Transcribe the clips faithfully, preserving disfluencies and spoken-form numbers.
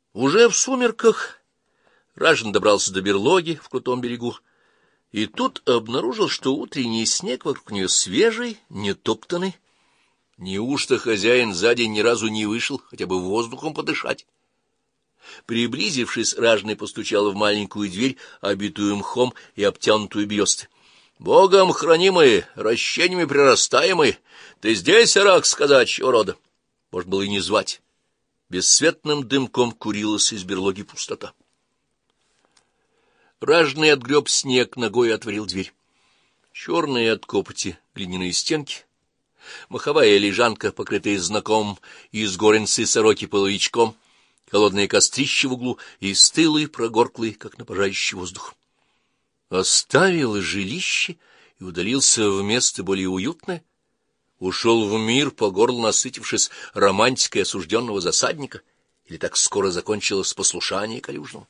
Уже в сумерках Ражин добрался до берлоги в крутом берегу, и тут обнаружил, что утренний снег вокруг нее свежий, не топтанный. Неужто хозяин за день ни разу не вышел хотя бы воздухом подышать? Приблизившись, Ражный постучал в маленькую дверь, обитую мхом и обтянутую берестой. — Богом хранимые, ращениями прирастаемые, ты здесь, Арак, сказачьего рода? Можно было и не звать. Бесцветным дымком курилась из берлоги пустота. Ражный отгреб снег ногой и отворил дверь. Черные от копоти глиняные стенки, маховая лежанка, покрытая знакомым из горенцы сороки половичком, холодное кострище в углу и стылый, прогорклый, как на пожающий воздух. Оставил жилище и удалился в место более уютное, ушел в мир, по горло насытившись романтикой осужденного засадника, или так скоро закончилось послушание Калюжного.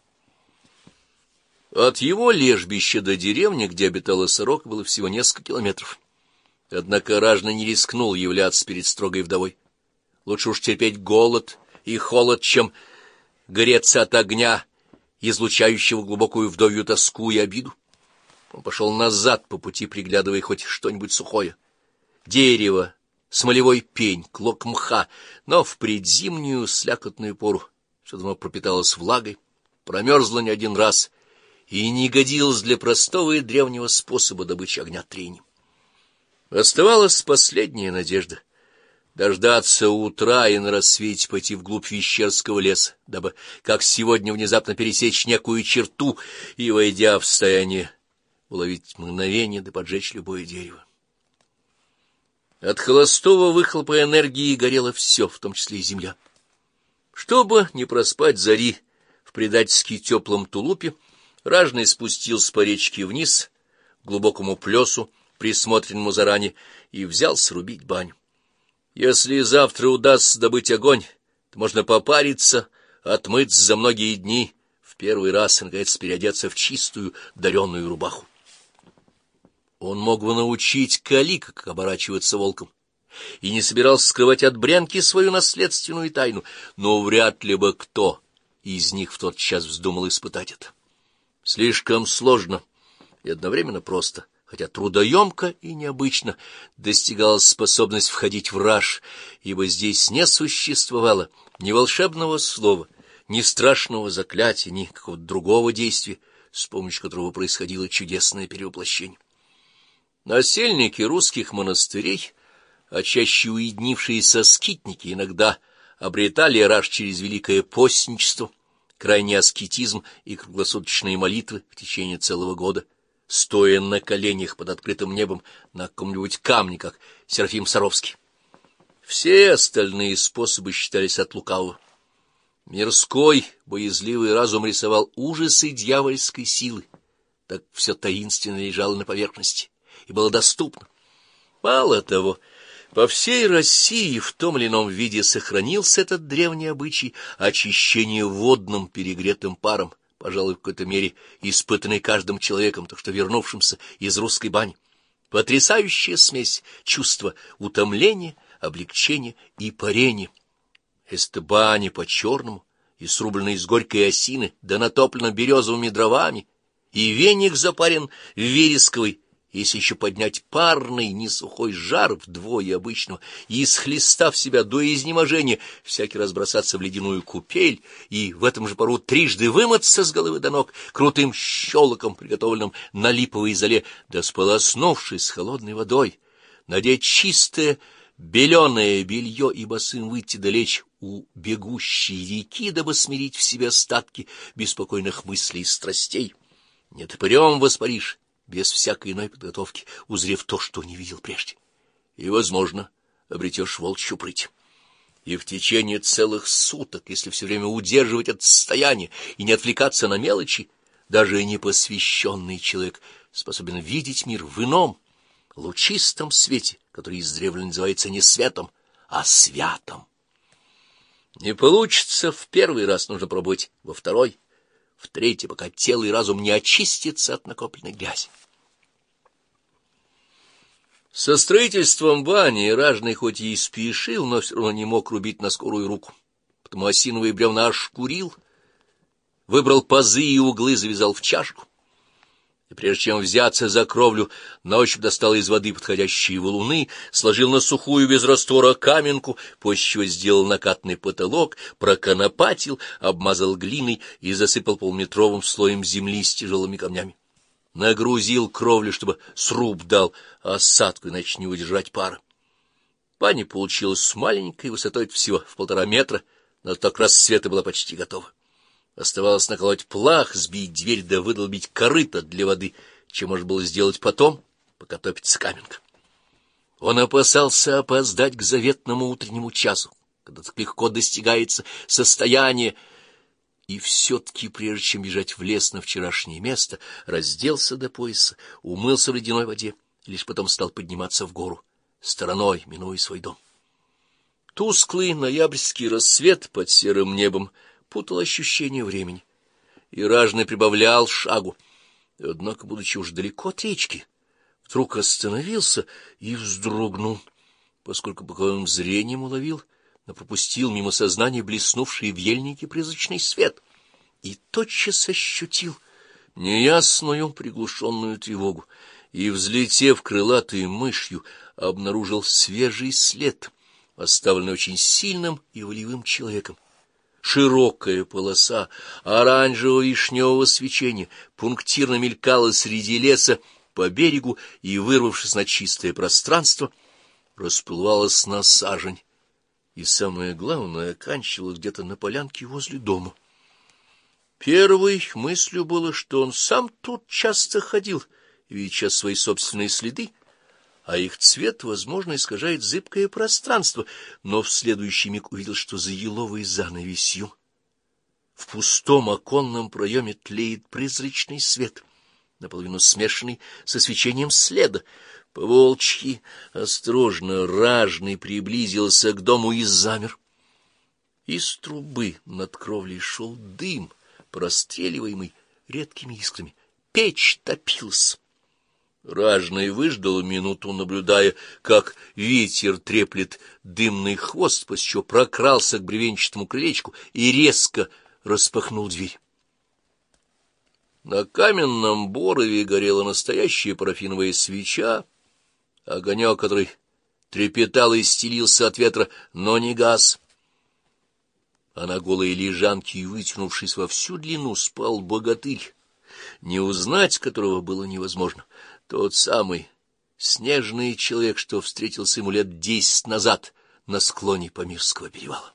От его лежбища до деревни, где обитала сорока, было всего несколько километров. Однако Ражный не рискнул являться перед строгой вдовой. Лучше уж терпеть голод и холод, чем греться от огня, излучающего глубокую вдовью тоску и обиду. Он пошел назад по пути, приглядывая хоть что-нибудь сухое. Дерево, смолевой пень, клок мха, но в предзимнюю слякотную пору все давно пропиталось влагой, промерзло не один раз и не годилось для простого и древнего способа добычи огня трением. Оставалась последняя надежда — дождаться утра и на рассвете пойти вглубь Вещерского леса, дабы, как сегодня, внезапно пересечь некую черту и, войдя в состояние, уловить мгновение да поджечь любое дерево. От холостого выхлопа энергии горело все, в том числе и земля. Чтобы не проспать зари в предательски теплом тулупе, Ражный спустился по речке вниз, к глубокому плесу, присмотренному заранее, и взялся рубить баню. Если завтра удастся добыть огонь, то можно попариться, отмыться за многие дни, в первый раз, наконец, переодеться в чистую дареную рубаху. Он мог бы научить Калика, как оборачиваться волком, и не собирался скрывать от Брянки свою наследственную тайну, но вряд ли бы кто из них в тот час вздумал испытать это. Слишком сложно и одновременно просто, хотя трудоемко и необычно достигалась способность входить в раж, ибо здесь не существовало ни волшебного слова, ни страшного заклятия, ни какого-то другого действия, с помощью которого происходило чудесное перевоплощение. Насельники русских монастырей, а чаще уединившиеся скитники, иногда обретали раж через великое постничество, крайний аскетизм и круглосуточные молитвы в течение целого года, стоя на коленях под открытым небом на каком-нибудь камне, как Серафим Саровский. Все остальные способы считались от лукавого. Мирской, боязливый разум рисовал ужасы дьявольской силы, так все таинственно лежало на поверхности и было доступно. Мало того, по всей России в том или ином виде сохранился этот древний обычай очищения водным перегретым паром, пожалуй, в какой-то мере испытанный каждым человеком, так что вернувшимся из русской бани. Потрясающая смесь чувства утомления, облегчения и парения. Эта баня по-черному и срублена из горькой осины, да натоплена березовыми дровами, и веник запарен вересковой, если еще поднять парный, несухой жар вдвое обычного и, исхлестав себя до изнеможения, всякий раз бросаться в ледяную купель и в этом же пару трижды вымыться с головы до ног крутым щелоком, приготовленным на липовой золе, да сполоснувшись с холодной водой, надеть чистое беленое белье и босым выйти долечь у бегущей реки, дабы смирить в себе остатки беспокойных мыслей и страстей. Не топырем воспаришь, без всякой иной подготовки, узрев то, что не видел прежде. И, возможно, обретешь волчью прыть. И в течение целых суток, если все время удерживать это состояние и не отвлекаться на мелочи, даже непосвященный человек способен видеть мир в ином, лучистом свете, который издревле называется не светом, а святом. Не получится в первый раз, нужно пробовать во второй, в третий, пока тело и разум не очистятся от накопленной грязи. Со строительством бани Ражный хоть и спешил, но все равно не мог рубить на скорую руку, потому осиновые бревна аж курил, выбрал пазы и углы, завязал в чашку. И прежде чем взяться за кровлю, на ощупь достал из воды подходящие валуны, сложил на сухую без раствора каменку, после чего сделал накатный потолок, проконопатил, обмазал глиной и засыпал полметровым слоем земли с тяжелыми камнями. Нагрузил кровлю, чтобы сруб дал осадку, иначе не удержать пара. Баня получилась с маленькой высотой всего в полтора метра, но так к рассвету была почти готова. Оставалось наколоть плах, сбить дверь да выдолбить корыто для воды, чем можно было сделать потом, пока топится каменка. Он опасался опоздать к заветному утреннему часу, когда так легко достигается состояние, и все-таки, прежде чем бежать в лес на вчерашнее место, разделся до пояса, умылся в ледяной воде и лишь потом стал подниматься в гору, стороной минуя свой дом. Тусклый ноябрьский рассвет под серым небом путал ощущение времени, и ражный прибавлял шагу. Однако, будучи уж далеко от речки, вдруг остановился и вздрогнул, поскольку боковым зрением уловил, но пропустил мимо сознания блеснувший в ельнике призрачный свет, и тотчас ощутил неясную приглушенную тревогу, и, взлетев крылатой мышью, обнаружил свежий след, оставленный очень сильным и волевым человеком. Широкая полоса оранжево-вишневого свечения пунктирно мелькала среди леса по берегу и, вырвавшись на чистое пространство, расплывалась на сажень, и, самое главное, оканчивалась где-то на полянке возле дома. Первой мыслью было, что он сам тут часто ходил, видя свои собственные следы, а их цвет, возможно, искажает зыбкое пространство, но в следующий миг увидел, что за еловой занавесью в пустом оконном проеме тлеет призрачный свет, наполовину смешанный со свечением следа. По-волчьи осторожно ражный приблизился к дому и замер. Из трубы над кровлей шел дым, простреливаемый редкими искрами. Печь топилась. Ражный выждал минуту, наблюдая, как ветер треплет дымный хвост, после чего прокрался к бревенчатому крылечку и резко распахнул дверь. На каменном борове горела настоящая парафиновая свеча, огонек, который трепетал и стелился от ветра, но не гас. А на голой лежанке, вытянувшись во всю длину, спал богатырь, не узнать которого было невозможно. Тот самый снежный человек, что встретился ему лет десять назад на склоне Памирского перевала.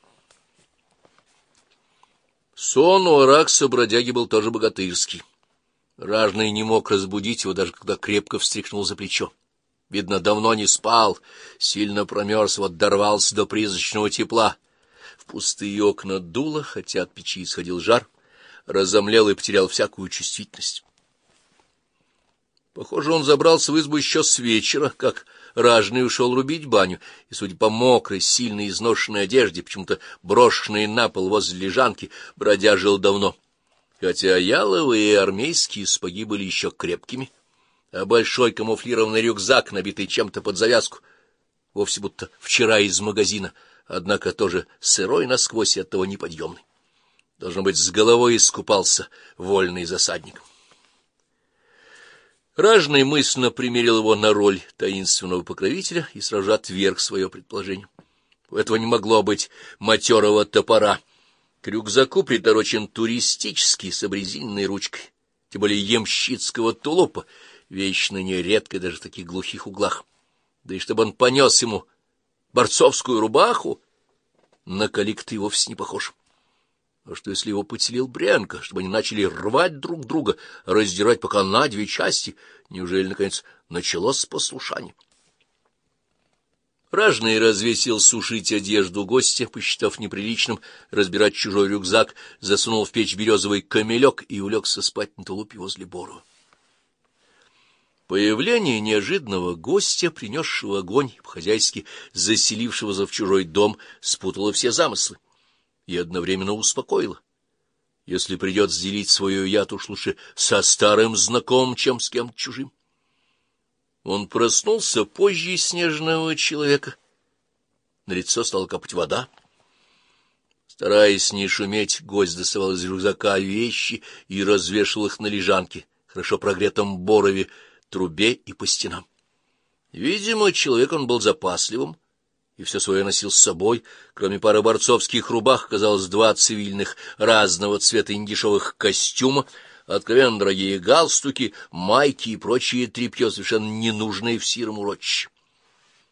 Сон у Аракса-бродяги был тоже богатырский. Ражный не мог разбудить его, даже когда крепко встряхнул за плечо. Видно, давно не спал, сильно промерз, вот дорвался до призрачного тепла. В пустые окна дуло, хотя от печи исходил жар, разомлел и потерял всякую чувствительность. Похоже, он забрался в избу еще с вечера, как ражный ушел рубить баню, и, судя по мокрой, сильно изношенной одежде, почему-то брошенной на пол возле лежанки, бродя жил давно, хотя яловые и армейские сапоги были еще крепкими, а большой камуфлированный рюкзак, набитый чем-то под завязку, вовсе будто вчера из магазина, однако тоже сырой насквозь и оттого неподъемный. Должно быть, с головой искупался вольный засадник. Ражный мысленно примерил его на роль таинственного покровителя и сразу же отверг свое предположение. У этого не могло быть матерого топора. К рюкзаку приторочен туристический с обрезиненной ручкой, тем более ямщицкого тулупа, вещь на ней редкая даже в таких глухих углах. Да и чтобы он понес ему борцовскую рубаху, на калик ты вовсе не похож. А что, если его подселил Брянка, чтобы они начали рвать друг друга, раздирать пока на две части? Неужели, наконец, началось послушание? Ражный развесил сушить одежду гостя, посчитав неприличным разбирать чужой рюкзак, засунул в печь березовый камелек и улегся спать на тулупе возле борова. Появление неожиданного гостя, принесшего огонь, по-хозяйски заселившегося в чужой дом, спутало все замыслы и одновременно успокоило. Если придется делить свою яд, уж лучше со старым знакомым, чем с кем-то чужим. Он проснулся позже снежного человека. На лицо стала капать вода. Стараясь не шуметь, гость доставал из рюкзака вещи и развешивал их на лежанке, хорошо прогретом борове, трубе и по стенам. Видимо, человек он был запасливым, и все свое носил с собой. Кроме пары борцовских рубах, оказалось два цивильных разного цвета и недешевых костюма, откровенно дорогие галстуки, майки и прочие тряпье, совершенно ненужные в сиром урочище.